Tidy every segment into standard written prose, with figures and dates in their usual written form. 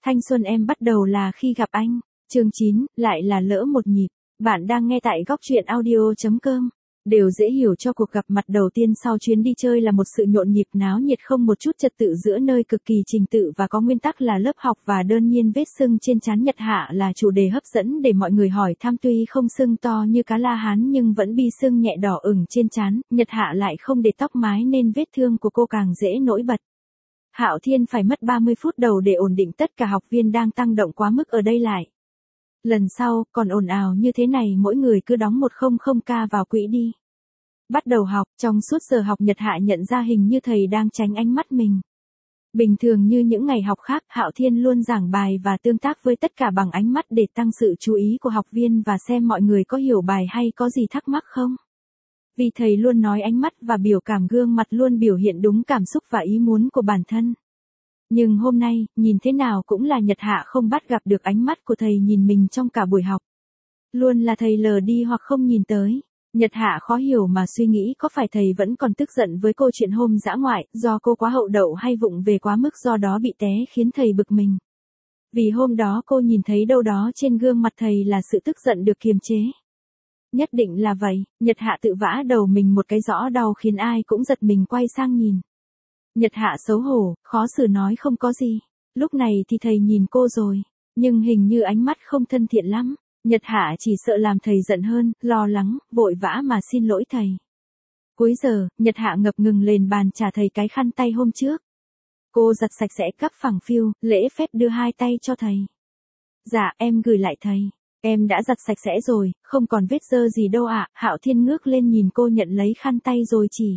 Thanh xuân em bắt đầu là khi gặp anh. Chương 9, lại là lỡ một nhịp. Bạn đang nghe tại góc truyện audio.com. Đều dễ hiểu cho cuộc gặp mặt đầu tiên sau chuyến đi chơi là một sự nhộn nhịp náo nhiệt không một chút trật tự giữa nơi cực kỳ trình tự và có nguyên tắc là lớp học và đơn nhiên vết sưng trên trán Nhật Hạ là chủ đề hấp dẫn để mọi người hỏi thăm tuy không sưng to như cá la hán nhưng vẫn bi sưng nhẹ đỏ ửng trên trán, Nhật Hạ lại không để tóc mái nên vết thương của cô càng dễ nổi bật. Hạo Thiên phải mất 30 phút đầu để ổn định tất cả học viên đang tăng động quá mức ở đây lại. Lần sau, còn ồn ào như thế này mỗi người cứ đóng 100k vào quỹ đi. Bắt đầu học, trong suốt giờ học Nhật Hạ nhận ra hình như thầy đang tránh ánh mắt mình. Bình thường như những ngày học khác, Hạo Thiên luôn giảng bài và tương tác với tất cả bằng ánh mắt để tăng sự chú ý của học viên và xem mọi người có hiểu bài hay có gì thắc mắc không. Vì thầy luôn nói ánh mắt và biểu cảm gương mặt luôn biểu hiện đúng cảm xúc và ý muốn của bản thân. Nhưng hôm nay, nhìn thế nào cũng là Nhật Hạ không bắt gặp được ánh mắt của thầy nhìn mình trong cả buổi học. Luôn là thầy lờ đi hoặc không nhìn tới. Nhật Hạ khó hiểu mà suy nghĩ có phải thầy vẫn còn tức giận với cô chuyện hôm dã ngoại, do cô quá hậu đậu hay vụng về quá mức do đó bị té khiến thầy bực mình. Vì hôm đó cô nhìn thấy đâu đó trên gương mặt thầy là sự tức giận được kiềm chế. Nhất định là vậy, Nhật Hạ tự vã đầu mình một cái rõ đau khiến ai cũng giật mình quay sang nhìn. Nhật Hạ xấu hổ, khó xử nói không có gì. Lúc này thì thầy nhìn cô rồi, nhưng hình như ánh mắt không thân thiện lắm. Nhật Hạ chỉ sợ làm thầy giận hơn, lo lắng, vội vã mà xin lỗi thầy. Cuối giờ, Nhật Hạ ngập ngừng lên bàn trả thầy cái khăn tay hôm trước. Cô giặt sạch sẽ cắp phẳng phiu, lễ phép đưa hai tay cho thầy. Dạ, em gửi lại thầy. Em đã giặt sạch sẽ rồi, không còn vết dơ gì đâu ạ. Hạo Thiên ngước lên nhìn cô nhận lấy khăn tay rồi chỉ.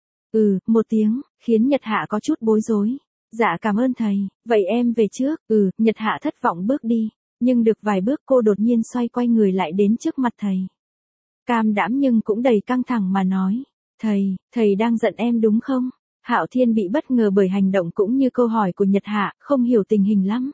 Một tiếng, khiến Nhật Hạ có chút bối rối. Dạ cảm ơn thầy, vậy em về trước. Nhật Hạ thất vọng bước đi. Nhưng được vài bước cô đột nhiên xoay quay người lại đến trước mặt thầy. Cam đảm nhưng cũng đầy căng thẳng mà nói. Thầy đang giận em đúng không? Hạo Thiên bị bất ngờ bởi hành động cũng như câu hỏi của Nhật Hạ, không hiểu tình hình lắm.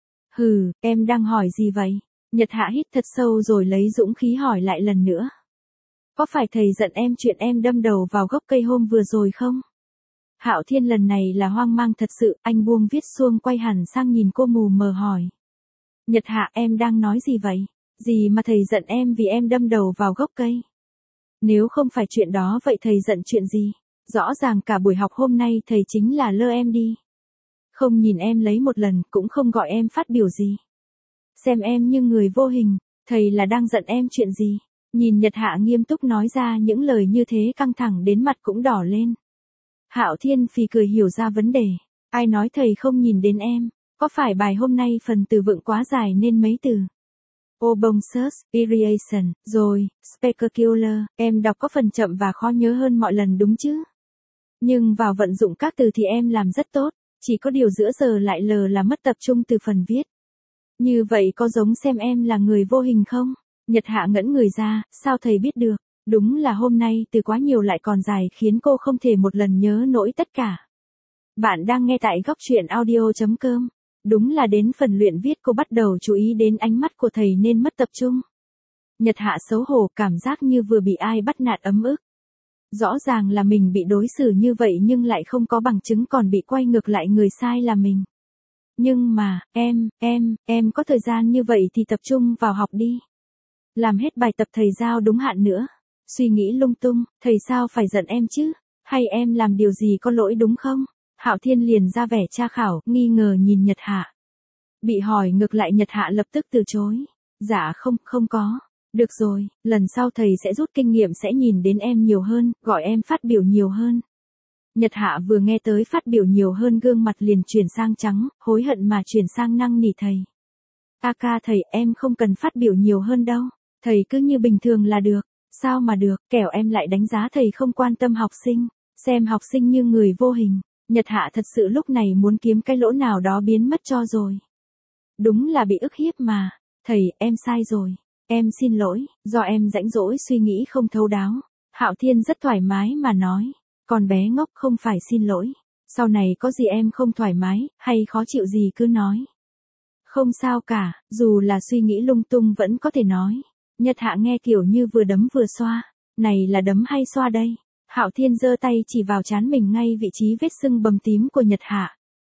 Em đang hỏi gì vậy? Nhật Hạ hít thật sâu rồi lấy dũng khí hỏi lại lần nữa. Có phải thầy giận em chuyện em đâm đầu vào gốc cây hôm vừa rồi không? Hạo Thiên lần này là hoang mang thật sự, anh buông viết xuông quay hẳn sang nhìn cô mù mờ hỏi. Nhật Hạ em đang nói gì vậy? Gì mà thầy giận em vì em đâm đầu vào gốc cây? Nếu không phải chuyện đó vậy thầy giận chuyện gì? Rõ ràng cả buổi học hôm nay thầy chính là lơ em đi. Không nhìn em lấy một lần cũng không gọi em phát biểu gì. Xem em như người vô hình, thầy là đang giận em chuyện gì? Nhìn Nhật Hạ nghiêm túc nói ra những lời như thế căng thẳng đến mặt cũng đỏ lên. Hạo Thiên phì cười hiểu ra vấn đề. Ai nói thầy không nhìn đến em? Có phải bài hôm nay phần từ vựng quá dài nên mấy từ? Obonsus, irrigation, rồi, spectacular, em đọc có phần chậm và khó nhớ hơn mọi lần đúng chứ? Nhưng vào vận dụng các từ thì em làm rất tốt, chỉ có điều giữa giờ lại lờ là mất tập trung từ phần viết. Như vậy có giống xem em là người vô hình không? Nhật Hạ ngẩn người ra, sao thầy biết được? Đúng là hôm nay từ quá nhiều lại còn dài khiến cô không thể một lần nhớ nổi tất cả. Bạn đang nghe tại góc truyện audio.com. Đúng là đến phần luyện viết cô bắt đầu chú ý đến ánh mắt của thầy nên mất tập trung. Nhật Hạ xấu hổ cảm giác như vừa bị ai bắt nạt ấm ức. Rõ ràng là mình bị đối xử như vậy nhưng lại không có bằng chứng còn bị quay ngược lại người sai là mình. Nhưng mà, em có thời gian như vậy thì tập trung vào học đi. Làm hết bài tập thầy giao đúng hạn nữa. Suy nghĩ lung tung, thầy sao phải giận em chứ? Hay em làm điều gì có lỗi đúng không? Hạo Thiên liền ra vẻ tra khảo, nghi ngờ nhìn Nhật Hạ. Bị hỏi ngược lại Nhật Hạ lập tức từ chối. Dạ không có. Được rồi, lần sau thầy sẽ rút kinh nghiệm sẽ nhìn đến em nhiều hơn, gọi em phát biểu nhiều hơn. Nhật Hạ vừa nghe tới phát biểu nhiều hơn gương mặt liền chuyển sang trắng, hối hận mà chuyển sang năn nỉ thầy. Ca thầy em không cần phát biểu nhiều hơn đâu, thầy cứ như bình thường là được. Sao mà được, kẻo em lại đánh giá thầy không quan tâm học sinh, xem học sinh như người vô hình. Nhật Hạ thật sự lúc này muốn kiếm cái lỗ nào đó biến mất cho rồi. Đúng là bị ức hiếp mà. Thầy, em sai rồi. Em xin lỗi, do em rãnh rỗi suy nghĩ không thấu đáo. Hạo Thiên rất thoải mái mà nói. Con bé ngốc không phải xin lỗi. Sau này có gì em không thoải mái, hay khó chịu gì cứ nói. Không sao cả, dù là suy nghĩ lung tung vẫn có thể nói. Nhật Hạ nghe kiểu như vừa đấm vừa xoa. Này là đấm hay xoa đây? Hạo Thiên giơ tay chỉ vào trán mình ngay vị trí vết sưng bầm tím của Nhật Hạ.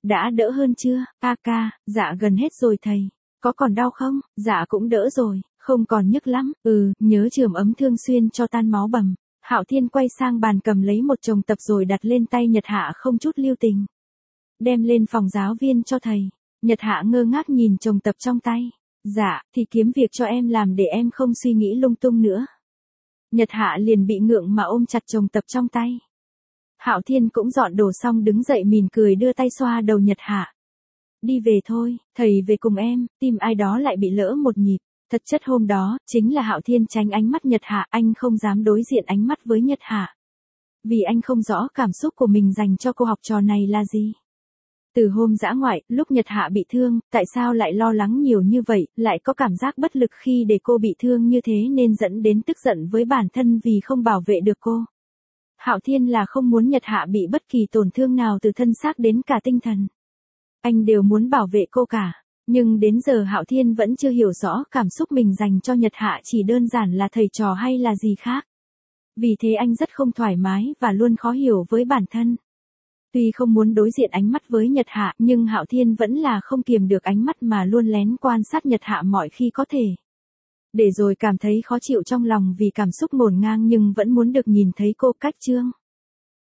Đã đỡ hơn chưa, ca, dạ gần hết rồi thầy. Có còn đau không? Dạ cũng đỡ rồi, không còn nhức lắm, nhớ chườm ấm thương xuyên cho tan máu bầm. Hạo Thiên quay sang bàn cầm lấy một chồng tập rồi đặt lên tay Nhật Hạ không chút lưu tình. Đem lên phòng giáo viên cho thầy. Nhật Hạ ngơ ngác nhìn chồng tập trong tay. Dạ, thì kiếm việc cho em làm để em không suy nghĩ lung tung nữa. Nhật Hạ liền bị ngượng mà ôm chặt chồng tập trong tay. Hạo Thiên cũng dọn đồ xong đứng dậy mỉm cười đưa tay xoa đầu Nhật Hạ. Đi về thôi, thầy về cùng em, tim ai đó lại bị lỡ một nhịp. Thật chất hôm đó, chính là Hạo Thiên tránh ánh mắt Nhật Hạ, anh không dám đối diện ánh mắt với Nhật Hạ. Vì anh không rõ cảm xúc của mình dành cho cô học trò này là gì. Từ hôm dã ngoại, lúc Nhật Hạ bị thương, tại sao lại lo lắng nhiều như vậy, lại có cảm giác bất lực khi để cô bị thương như thế nên dẫn đến tức giận với bản thân vì không bảo vệ được cô. Hạo Thiên là không muốn Nhật Hạ bị bất kỳ tổn thương nào từ thân xác đến cả tinh thần. Anh đều muốn bảo vệ cô cả. Nhưng đến giờ Hạo Thiên vẫn chưa hiểu rõ cảm xúc mình dành cho Nhật Hạ chỉ đơn giản là thầy trò hay là gì khác. Vì thế anh rất không thoải mái và luôn khó hiểu với bản thân. Tuy không muốn đối diện ánh mắt với Nhật Hạ nhưng Hạo Thiên vẫn là không kiềm được ánh mắt mà luôn lén quan sát Nhật Hạ mọi khi có thể. Để rồi cảm thấy khó chịu trong lòng vì cảm xúc ngổn ngang nhưng vẫn muốn được nhìn thấy cô cách trương.